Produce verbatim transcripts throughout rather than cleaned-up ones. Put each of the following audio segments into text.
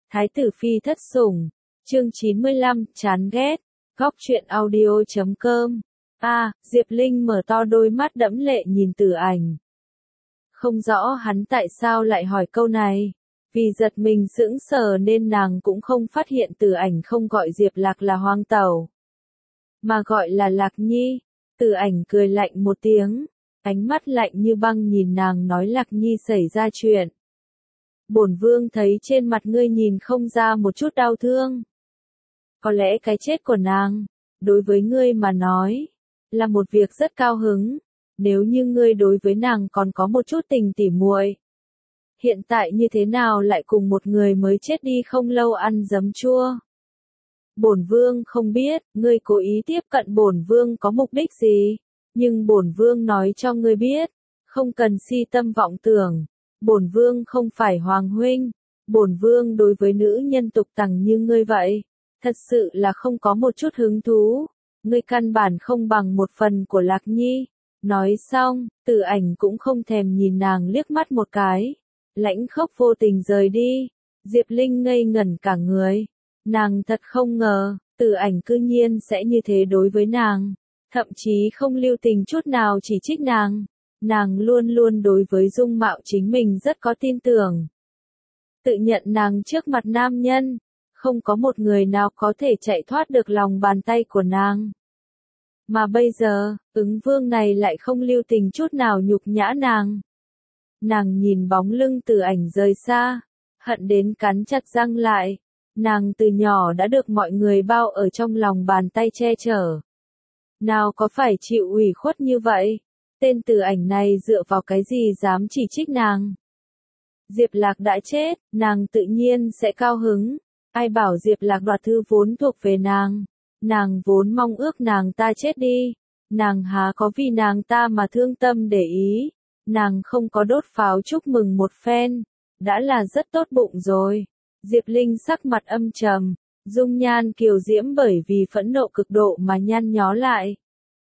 Thái tử phi thất sủng, chương chín mươi lăm, chán ghét, góc truyện audio chấm com. A, Diệp Linh mở to đôi mắt đẫm lệ nhìn Tử Ảnh. Không rõ hắn tại sao lại hỏi câu này, vì giật mình sững sờ nên nàng cũng không phát hiện Tử Ảnh không gọi Diệp Lạc là Hoang Tẩu, mà gọi là Lạc Nhi. Tử Ảnh cười lạnh một tiếng, ánh mắt lạnh như băng nhìn nàng nói Lạc Nhi xảy ra chuyện. Bổn vương thấy trên mặt ngươi nhìn không ra một chút đau thương. Có lẽ cái chết của nàng, đối với ngươi mà nói, là một việc rất cao hứng, nếu như ngươi đối với nàng còn có một chút tình tỉ muội. Hiện tại như thế nào lại cùng một người mới chết đi không lâu ăn giấm chua? Bổn vương không biết, ngươi cố ý tiếp cận bổn vương có mục đích gì, nhưng bổn vương nói cho ngươi biết, không cần si tâm vọng tưởng. Bổn vương không phải hoàng huynh, bổn vương đối với nữ nhân tục tằng như ngươi vậy, thật sự là không có một chút hứng thú, ngươi căn bản không bằng một phần của Lạc Nhi. Nói xong, Tử Ảnh cũng không thèm nhìn nàng liếc mắt một cái, lãnh khốc vô tình rời đi. Diệp Linh ngây ngẩn cả người, nàng thật không ngờ, Tử Ảnh cư nhiên sẽ như thế đối với nàng, thậm chí không lưu tình chút nào chỉ trích nàng. Nàng luôn luôn đối với dung mạo chính mình rất có tin tưởng. Tự nhận nàng trước mặt nam nhân, không có một người nào có thể chạy thoát được lòng bàn tay của nàng. Mà bây giờ, ứng vương này lại không lưu tình chút nào nhục nhã nàng. Nàng nhìn bóng lưng Tử Ảnh rời xa, hận đến cắn chặt răng lại. Nàng từ nhỏ đã được mọi người bao ở trong lòng bàn tay che chở. Nào có phải chịu ủy khuất như vậy? Tên Tử Ảnh này dựa vào cái gì dám chỉ trích nàng? Diệp Lạc đã chết, nàng tự nhiên sẽ cao hứng. Ai bảo Diệp Lạc đoạt thư vốn thuộc về nàng? Nàng vốn mong ước nàng ta chết đi. Nàng há có vì nàng ta mà thương tâm để ý. Nàng không có đốt pháo chúc mừng một phen, đã là rất tốt bụng rồi. Diệp Linh sắc mặt âm trầm, dung nhan kiều diễm bởi vì phẫn nộ cực độ mà nhăn nhó lại.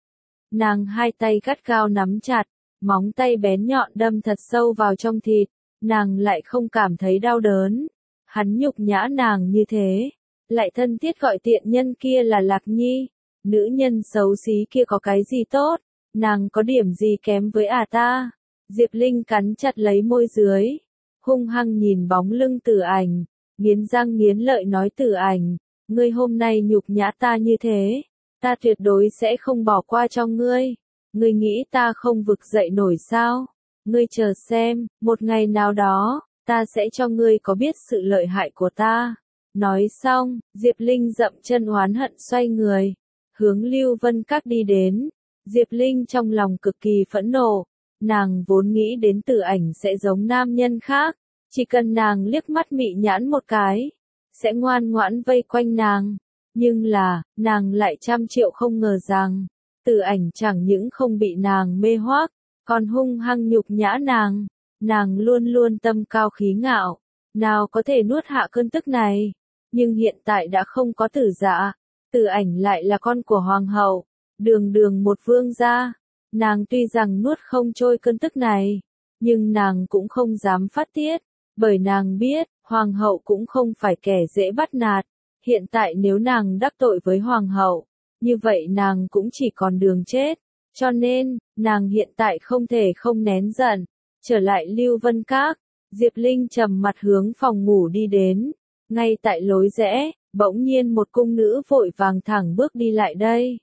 Nàng hai tay gắt gao nắm chặt, móng tay bén nhọn đâm thật sâu vào trong thịt, nàng lại không cảm thấy đau đớn. Hắn nhục nhã nàng như thế, lại thân thiết gọi tiện nhân kia là Lạc Nhi, nữ nhân xấu xí kia có cái gì tốt, nàng có điểm gì kém với à ta? Diệp Linh cắn chặt lấy môi dưới, hung hăng nhìn bóng lưng Tử Ảnh, nghiến răng nghiến lợi nói Tử Ảnh, ngươi hôm nay nhục nhã ta như thế, ta tuyệt đối sẽ không bỏ qua cho ngươi. Ngươi nghĩ ta không vực dậy nổi sao? Ngươi chờ xem, một ngày nào đó, ta sẽ cho ngươi có biết sự lợi hại của ta. Nói xong, Diệp Linh dậm chân oán hận xoay người, hướng Lưu Vân Các đi đến. Diệp Linh trong lòng cực kỳ phẫn nộ, nàng vốn nghĩ đến Tử Ảnh sẽ giống nam nhân khác, chỉ cần nàng liếc mắt mị nhãn một cái, sẽ ngoan ngoãn vây quanh nàng. Nhưng là, nàng lại trăm triệu không ngờ rằng, Tử Ảnh chẳng những không bị nàng mê hoác, còn hung hăng nhục nhã nàng. Nàng luôn luôn tâm cao khí ngạo, nào có thể nuốt hạ cơn tức này. Nhưng hiện tại đã không có Tử Dạ, Tử Ảnh lại là con của hoàng hậu, đường đường một vương gia. Nàng tuy rằng nuốt không trôi cơn tức này, nhưng nàng cũng không dám phát tiết, bởi nàng biết, hoàng hậu cũng không phải kẻ dễ bắt nạt. Hiện tại nếu nàng đắc tội với hoàng hậu, như vậy nàng cũng chỉ còn đường chết, cho nên, nàng hiện tại không thể không nén giận. Trở lại Lưu Vân Các, Diệp Linh trầm mặt hướng phòng ngủ đi đến, ngay tại lối rẽ, bỗng nhiên một cung nữ vội vàng thẳng bước đi lại đây.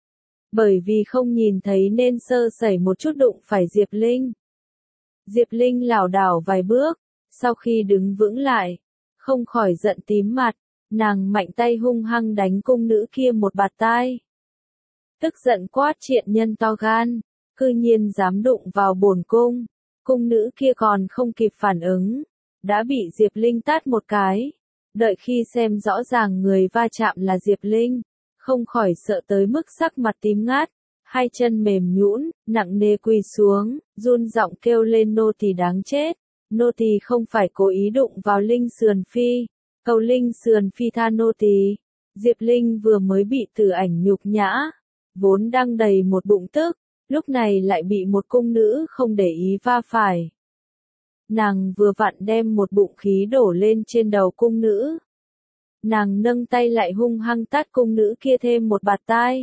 Bởi vì không nhìn thấy nên sơ sẩy một chút đụng phải Diệp Linh. Diệp Linh lảo đảo vài bước, sau khi đứng vững lại, không khỏi giận tím mặt. Nàng mạnh tay hung hăng đánh cung nữ kia một bạt tai. Tức giận quát triện nhân to gan, cư nhiên dám đụng vào bổn cung. Cung nữ kia còn không kịp phản ứng, đã bị Diệp Linh tát một cái. Đợi khi xem rõ ràng người va chạm là Diệp Linh, không khỏi sợ tới mức sắc mặt tím ngát, hai chân mềm nhũn, nặng nề quỳ xuống, run giọng kêu lên nô tỳ đáng chết. Nô tỳ không phải cố ý đụng vào Linh Sườn Phi. Cầu Linh Sườn Phi tha nô tỳ. Diệp Linh vừa mới bị Tử Ảnh nhục nhã, vốn đang đầy một bụng tức, lúc này lại bị một cung nữ không để ý va phải. nàng vừa vặn đem một bụng khí đổ lên trên đầu cung nữ. Nàng nâng tay lại hung hăng tát cung nữ kia thêm một bạt tai.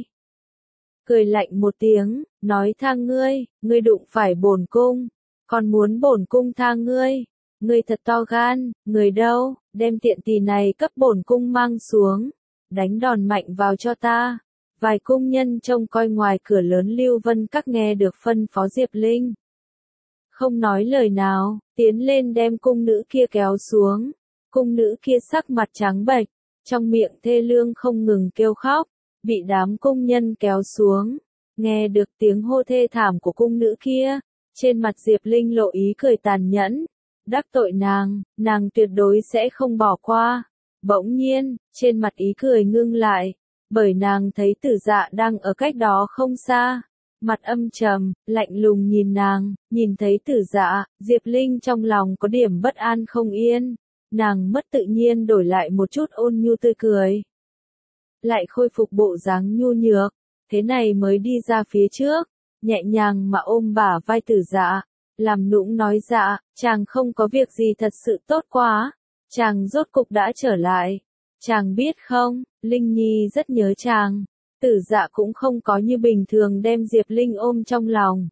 Cười lạnh một tiếng, nói tha ngươi, ngươi đụng phải bổn cung, còn muốn bổn cung tha ngươi, ngươi thật to gan, người đâu, đem tiện tỳ này cấp bổn cung mang xuống, đánh đòn mạnh vào cho ta. Vài cung nhân trông coi ngoài cửa lớn Lưu Vân Các nghe được phân phó Diệp Linh. Không nói lời nào, tiến lên đem cung nữ kia kéo xuống. Cung nữ kia sắc mặt trắng bệch, trong miệng thê lương không ngừng kêu khóc, bị đám cung nhân kéo xuống. Nghe được tiếng hô thê thảm của cung nữ kia, trên mặt Diệp Linh lộ ý cười tàn nhẫn. Đắc tội nàng, nàng tuyệt đối sẽ không bỏ qua. Bỗng nhiên, trên mặt ý cười ngưng lại, bởi nàng thấy Tử Dạ đang ở cách đó không xa. Mặt âm trầm, lạnh lùng nhìn nàng, nhìn thấy Tử Dạ, Diệp Linh trong lòng có điểm bất an không yên. Nàng mất tự nhiên đổi lại một chút ôn nhu tươi cười. Lại khôi phục bộ dáng nhu nhược, thế này mới đi ra phía trước, nhẹ nhàng mà ôm bả vai Tử Dạ, làm nũng nói dạ, chàng không có việc gì thật sự tốt quá, chàng rốt cục đã trở lại. Chàng biết không, Linh Nhi rất nhớ chàng. Tử Dạ cũng không có như bình thường đem Diệp Linh ôm trong lòng,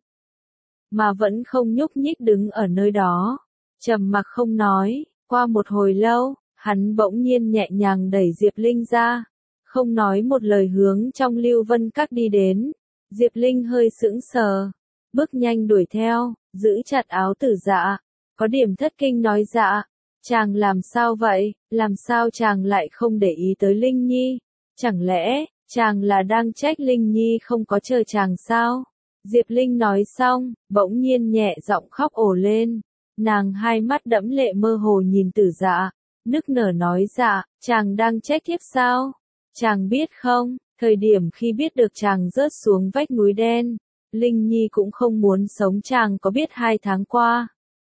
mà vẫn không nhúc nhích đứng ở nơi đó, trầm mặc không nói. Qua một hồi lâu, hắn bỗng nhiên nhẹ nhàng đẩy Diệp Linh ra, không nói một lời hướng trong Lưu Vân Các đi đến. Diệp Linh hơi sững sờ, bước nhanh đuổi theo, giữ chặt áo Tử Dạ, có điểm thất kinh nói dạ, chàng làm sao vậy, làm sao chàng lại không để ý tới Linh Nhi, chẳng lẽ, chàng là đang trách Linh Nhi không có chờ chàng sao? Diệp Linh nói xong, bỗng nhiên nhẹ giọng khóc ồ lên, nàng hai mắt đẫm lệ mơ hồ nhìn Tử Dạ, nức nở nói dạ, chàng đang trách thiếp sao? Chàng biết không, thời điểm khi biết được chàng rớt xuống vách núi đen, Linh Nhi cũng không muốn sống, chàng có biết hai tháng qua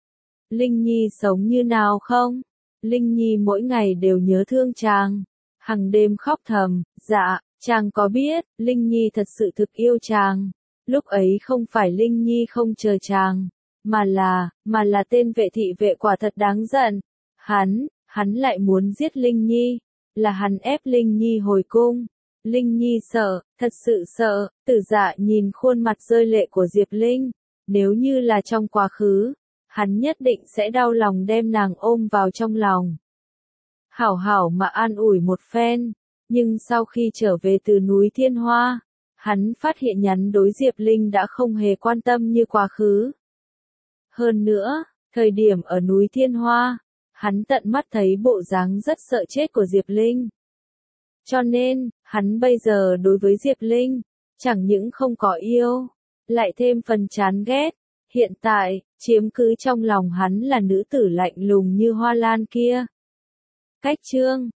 Linh Nhi sống như nào không? Linh Nhi mỗi ngày đều nhớ thương chàng, hằng đêm khóc thầm, dạ, chàng có biết, Linh Nhi thật sự thực yêu chàng. Lúc ấy không phải Linh Nhi không chờ chàng, mà là, mà là tên vệ thị vệ quả thật đáng giận. Hắn, hắn lại muốn giết Linh Nhi, là hắn ép Linh Nhi hồi cung. Linh Nhi sợ, thật sự sợ. Tử Dạ nhìn khuôn mặt rơi lệ của Diệp Linh, nếu như là trong quá khứ, hắn nhất định sẽ đau lòng đem nàng ôm vào trong lòng, hảo hảo mà an ủi một phen. Nhưng sau khi trở về từ núi Thiên Hoa, hắn phát hiện nhắn đối Diệp Linh đã không hề quan tâm như quá khứ. Hơn nữa, thời điểm ở núi Thiên Hoa, hắn tận mắt thấy bộ dáng rất sợ chết của Diệp Linh. Cho nên, hắn bây giờ đối với Diệp Linh, chẳng những không có yêu, lại thêm phần chán ghét. Hiện tại, chiếm cứ trong lòng hắn là nữ tử lạnh lùng như hoa lan kia. Cách chương